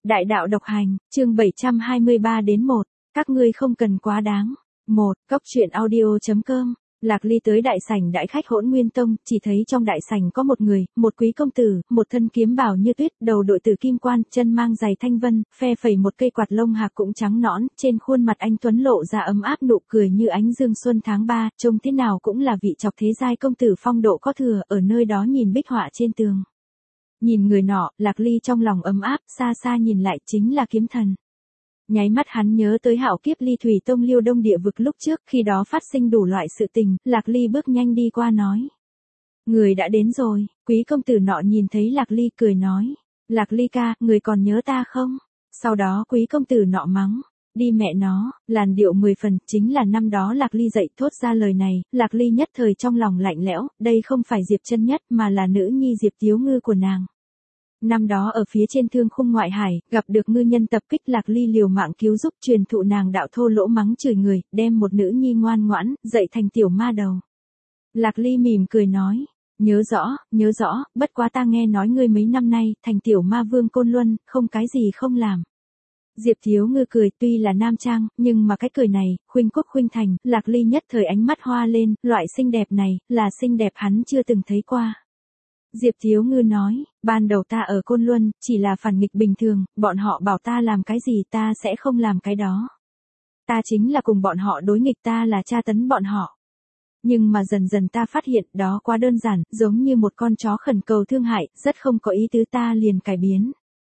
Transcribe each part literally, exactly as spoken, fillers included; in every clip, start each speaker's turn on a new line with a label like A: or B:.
A: Đại đạo độc hành, chương bảy trăm hai mươi ba đến một, các ngươi không cần quá đáng. một. Cốc truyện audio chấm com. Lạc Ly tới đại sảnh đại khách Hỗn Nguyên Tông, chỉ thấy trong đại sảnh có một người, một quý công tử, một thân kiếm bào như tuyết, đầu đội tử kim quan, chân mang giày thanh vân, phe phẩy một cây quạt lông hạc cũng trắng nõn, trên khuôn mặt anh tuấn lộ ra ấm áp nụ cười như ánh dương xuân tháng ba, trông thế nào cũng là vị chọc thế giai công tử phong độ có thừa, ở nơi đó nhìn bích họa trên tường. Nhìn người nọ, Lạc Ly trong lòng ấm áp, xa xa nhìn lại chính là kiếm thần. Nháy mắt hắn nhớ tới hạo kiếp Ly Thủy Tông Liêu Đông địa vực lúc trước, khi đó phát sinh đủ loại sự tình, Lạc Ly bước nhanh đi qua nói. Người đã đến rồi, quý công tử nọ nhìn thấy Lạc Ly cười nói. Lạc Ly ca, người còn nhớ ta không? Sau đó quý công tử nọ mắng. Đi mẹ nó, làn điệu mười phần, chính là năm đó Lạc Ly dậy thốt ra lời này, Lạc Ly nhất thời trong lòng lạnh lẽo, đây không phải Diệp Chân Nhất mà là nữ nhi Diệp Tiếu Ngư của nàng. Năm đó ở phía trên thương khung ngoại hải, gặp được ngư nhân tập kích Lạc Ly liều mạng cứu giúp truyền thụ nàng đạo thô lỗ mắng chửi người, đem một nữ nhi ngoan ngoãn, dạy thành tiểu ma đầu. Lạc Ly mỉm cười nói, nhớ rõ, nhớ rõ, bất quá ta nghe nói ngươi mấy năm nay, thành tiểu ma vương Côn Luân, không cái gì không làm. Diệp Thiếu Ngư cười tuy là nam trang, nhưng mà cái cười này, khuynh quốc khuynh thành, Lạc Ly nhất thời ánh mắt hoa lên, loại xinh đẹp này, là xinh đẹp hắn chưa từng thấy qua. Diệp Thiếu Ngư nói, ban đầu ta ở Côn Luân, chỉ là phản nghịch bình thường, bọn họ bảo ta làm cái gì ta sẽ không làm cái đó. Ta chính là cùng bọn họ đối nghịch, ta là tra tấn bọn họ. Nhưng mà dần dần ta phát hiện đó quá đơn giản, giống như một con chó khẩn cầu thương hại, rất không có ý tứ, ta liền cải biến.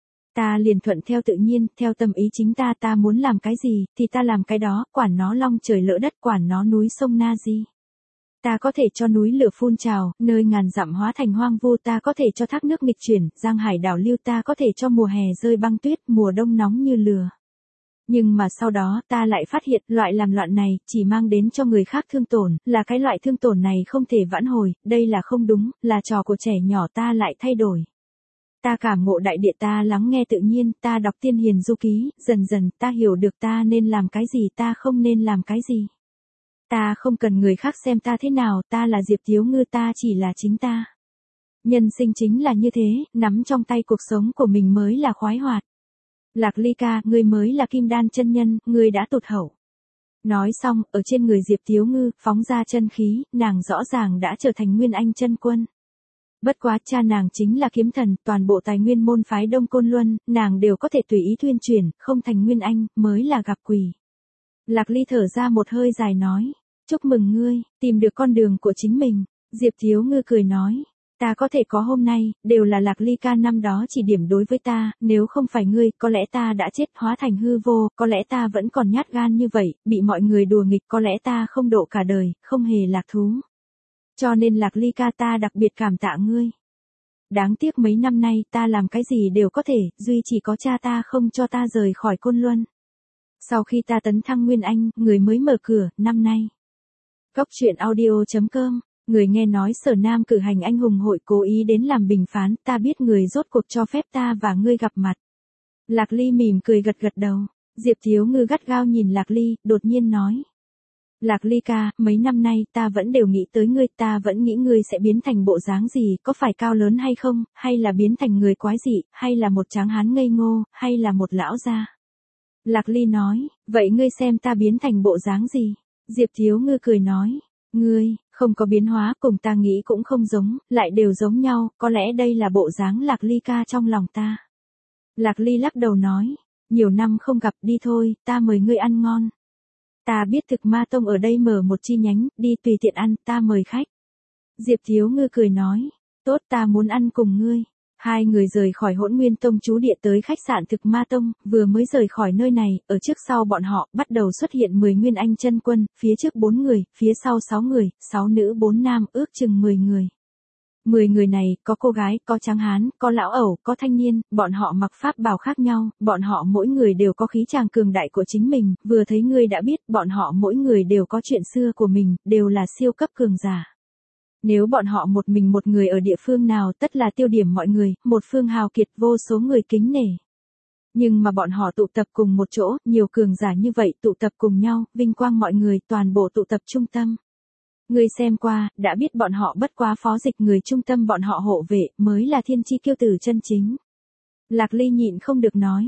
A: Ta liền thuận theo tự nhiên, theo tâm ý chính ta, ta muốn làm cái gì, thì ta làm cái đó, quản nó long trời lỡ đất, quản nó núi sông na di. Ta có thể cho núi lửa phun trào, nơi ngàn dặm hóa thành hoang vu, ta có thể cho thác nước nghịch chuyển, giang hải đảo lưu, ta có thể cho mùa hè rơi băng tuyết, mùa đông nóng như lửa. Nhưng mà sau đó ta lại phát hiện, loại làm loạn này, chỉ mang đến cho người khác thương tổn, là cái loại thương tổn này không thể vãn hồi, đây là không đúng, là trò của trẻ nhỏ, ta lại thay đổi. Ta cảm ngộ đại địa, ta lắng nghe tự nhiên, ta đọc tiên hiền du ký, dần dần ta hiểu được ta nên làm cái gì, ta không nên làm cái gì. Ta không cần người khác xem ta thế nào, ta là Diệp Tiếu Ngư, ta chỉ là chính ta. Nhân sinh chính là như thế, nắm trong tay cuộc sống của mình mới là khoái hoạt. Lạc Ly ca, ngươi mới là kim đan chân nhân, ngươi đã tụt hậu. Nói xong, ở trên người Diệp Tiếu Ngư, phóng ra chân khí, nàng rõ ràng đã trở thành Nguyên Anh chân quân. Bất quá cha nàng chính là kiếm thần, toàn bộ tài nguyên môn phái Đông Côn Luân, nàng đều có thể tùy ý thuyên chuyển, không thành Nguyên Anh, mới là gặp quỷ. Lạc Ly thở ra một hơi dài nói, chúc mừng ngươi, tìm được con đường của chính mình. Diệp Thiếu Ngư cười nói, ta có thể có hôm nay, đều là Lạc Ly ca năm đó chỉ điểm đối với ta, nếu không phải ngươi, có lẽ ta đã chết hóa thành hư vô, có lẽ ta vẫn còn nhát gan như vậy, bị mọi người đùa nghịch, có lẽ ta không độ cả đời, không hề lạc thú. Cho nên Lạc Ly ca ta đặc biệt cảm tạ ngươi. Đáng tiếc mấy năm nay ta làm cái gì đều có thể, duy chỉ có cha ta không cho ta rời khỏi Côn Luân. Sau khi ta tấn thăng Nguyên Anh, người mới mở cửa, năm nay. Cốc truyện audio chấm com, người nghe nói Sở Nam cử hành anh hùng hội cố ý đến làm bình phán, ta biết người rốt cuộc cho phép ta và ngươi gặp mặt. Lạc Ly mỉm cười gật gật đầu, Diệp Thiếu Ngư gắt gao nhìn Lạc Ly, đột nhiên nói. Lạc Ly ca, mấy năm nay ta vẫn đều nghĩ tới ngươi, ta vẫn nghĩ ngươi sẽ biến thành bộ dáng gì, có phải cao lớn hay không, hay là biến thành người quái dị, hay là một tráng hán ngây ngô, hay là một lão già. Lạc Ly nói, vậy ngươi xem ta biến thành bộ dáng gì? Diệp Thiếu Ngư cười nói, ngươi, không có biến hóa, cùng ta nghĩ cũng không giống, lại đều giống nhau, có lẽ đây là bộ dáng Lạc Ly ca trong lòng ta. Lạc Ly lắc đầu nói, nhiều năm không gặp, đi thôi, ta mời ngươi ăn ngon. Ta biết Thực Ma Tông ở đây mở một chi nhánh, đi tùy tiện ăn, ta mời khách. Diệp Thiếu Ngư cười nói, tốt, ta muốn ăn cùng ngươi. Hai người rời khỏi Hỗn Nguyên Tông trú địa tới khách sạn Thực Ma Tông, vừa mới rời khỏi nơi này, ở trước sau bọn họ, bắt đầu xuất hiện mười Nguyên Anh chân quân, phía trước bốn người, phía sau sáu người, sáu nữ bốn nam, ước chừng mười người. mười người này, có cô gái, có tráng hán, có lão ẩu, có thanh niên, bọn họ mặc pháp bào khác nhau, bọn họ mỗi người đều có khí tràng cường đại của chính mình, vừa thấy ngươi đã biết, bọn họ mỗi người đều có chuyện xưa của mình, đều là siêu cấp cường giả. Nếu bọn họ một mình một người ở địa phương nào tất là tiêu điểm mọi người, một phương hào kiệt vô số người kính nể. Nhưng mà bọn họ tụ tập cùng một chỗ, nhiều cường giả như vậy tụ tập cùng nhau, vinh quang mọi người toàn bộ tụ tập trung tâm. Ngươi xem qua, đã biết bọn họ bất quá phó dịch, người trung tâm bọn họ hộ vệ, mới là thiên chi kiêu tử chân chính. Lạc Ly nhịn không được nói,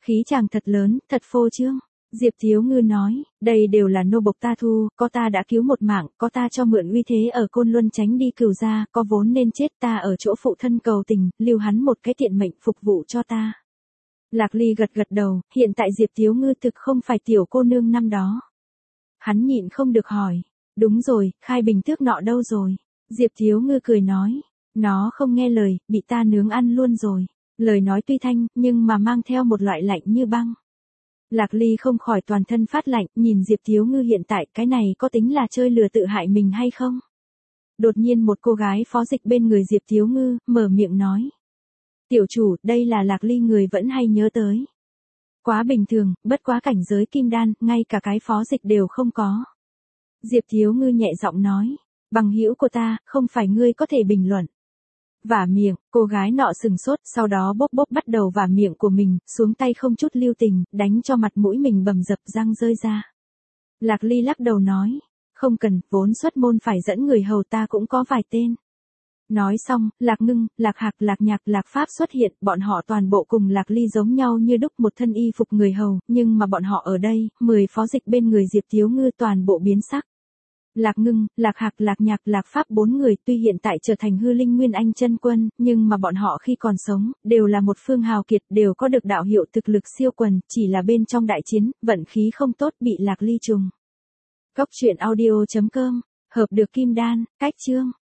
A: Khí chàng thật lớn, thật phô trương. Diệp Thiếu Ngư nói, đây đều là nô bộc ta thu, có ta đã cứu một mạng, có ta cho mượn uy thế ở Côn Luân tránh đi Cửu gia, có vốn nên chết ta ở chỗ phụ thân cầu tình, lưu hắn một cái tiện mệnh phục vụ cho ta. Lạc Ly gật gật đầu, hiện tại Diệp Thiếu Ngư thực không phải tiểu cô nương năm đó. Hắn nhịn không được hỏi, đúng rồi, khai bình thước nọ đâu rồi? Diệp Thiếu Ngư cười nói, nó không nghe lời, bị ta nướng ăn luôn rồi. Lời nói tuy thanh, nhưng mà mang theo một loại lạnh như băng. Lạc Ly không khỏi toàn thân phát lạnh, nhìn Diệp Thiếu Ngư hiện tại, cái này có tính là chơi lừa tự hại mình hay không? Đột nhiên một cô gái phó dịch bên người Diệp Thiếu Ngư, mở miệng nói. Tiểu chủ, đây là Lạc Ly người vẫn hay nhớ tới. Quá bình thường, bất quá cảnh giới kim đan, ngay cả cái phó dịch đều không có. Diệp Thiếu Ngư nhẹ giọng nói, bằng hữu của ta, không phải ngươi có thể bình luận. Vả miệng, cô gái nọ sừng sốt, sau đó bốc bốc bắt đầu vả miệng của mình, xuống tay không chút lưu tình, đánh cho mặt mũi mình bầm dập răng rơi ra. Lạc Ly lắc đầu nói, không cần, vốn xuất môn phải dẫn người hầu ta cũng có vài tên. Nói xong, Lạc Ngưng, Lạc Hạc, Lạc Nhạc, Lạc Pháp xuất hiện, bọn họ toàn bộ cùng Lạc Ly giống nhau như đúc một thân y phục người hầu, nhưng mà bọn họ ở đây, mười phó dịch bên người Diệp Thiếu Ngư toàn bộ biến sắc. Lạc Ngưng, Lạc Hạc, Lạc Nhạc, Lạc Pháp bốn người tuy hiện tại trở thành hư linh nguyên anh chân quân, nhưng mà bọn họ khi còn sống, đều là một phương hào kiệt, đều có được đạo hiệu thực lực siêu quần, chỉ là bên trong đại chiến, vận khí không tốt bị Lạc Ly trùng. Cốc truyện audio chấm com, hợp được kim đan, cách chương.